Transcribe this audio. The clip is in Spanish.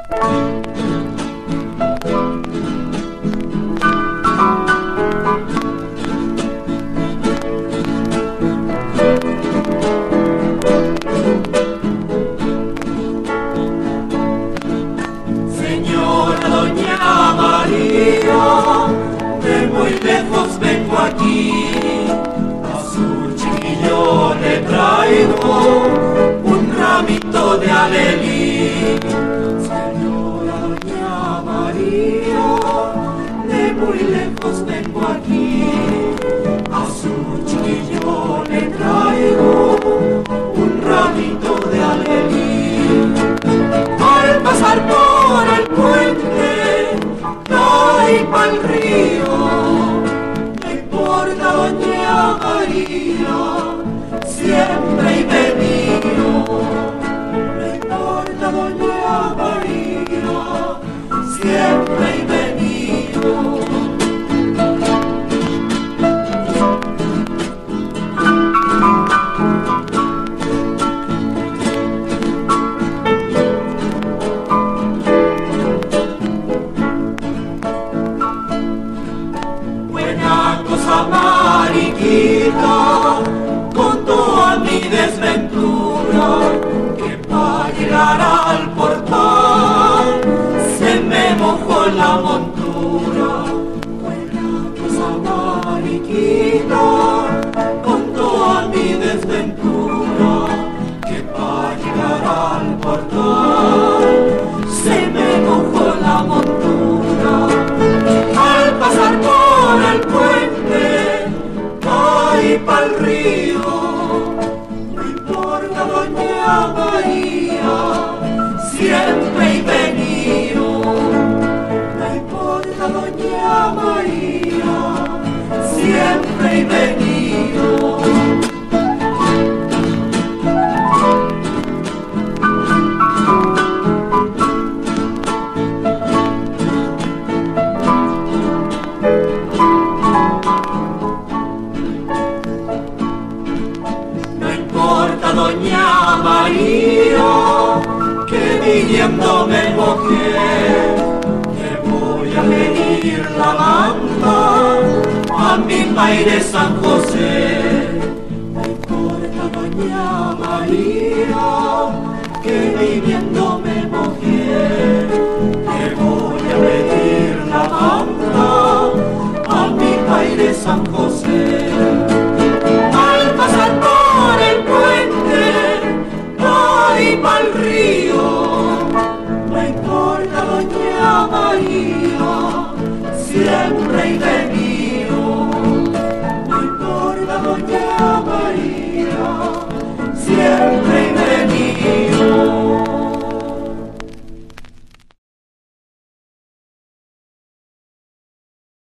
Señora Doña María, de muy lejos vengo aquí, a su chiquillo le traigo un ramito de alelí. Señora Doña María, de muy lejos vengo aquí, a su chiquillo le traigo un ramito de alelí. Al pasar por el puente, caí pa'l río, no importa Doña María, siempre he venido. No importa Doña María, siempre he venido. Mariquita, con toda mi desventura, que para llegar al portal se me mojó la montura. Buena cosa mariquita, con toda mi desventura, que para llegar al portal se me mojó la montura. Al pasar por el puente, caí pa'l río, no importa Doña María, siempre he venido. No importa Doña María, siempre he venido. Doña María, que viniendo me mojé, que voy a venir la banda a mi Maire San José. No importa Doña María, que viniendo me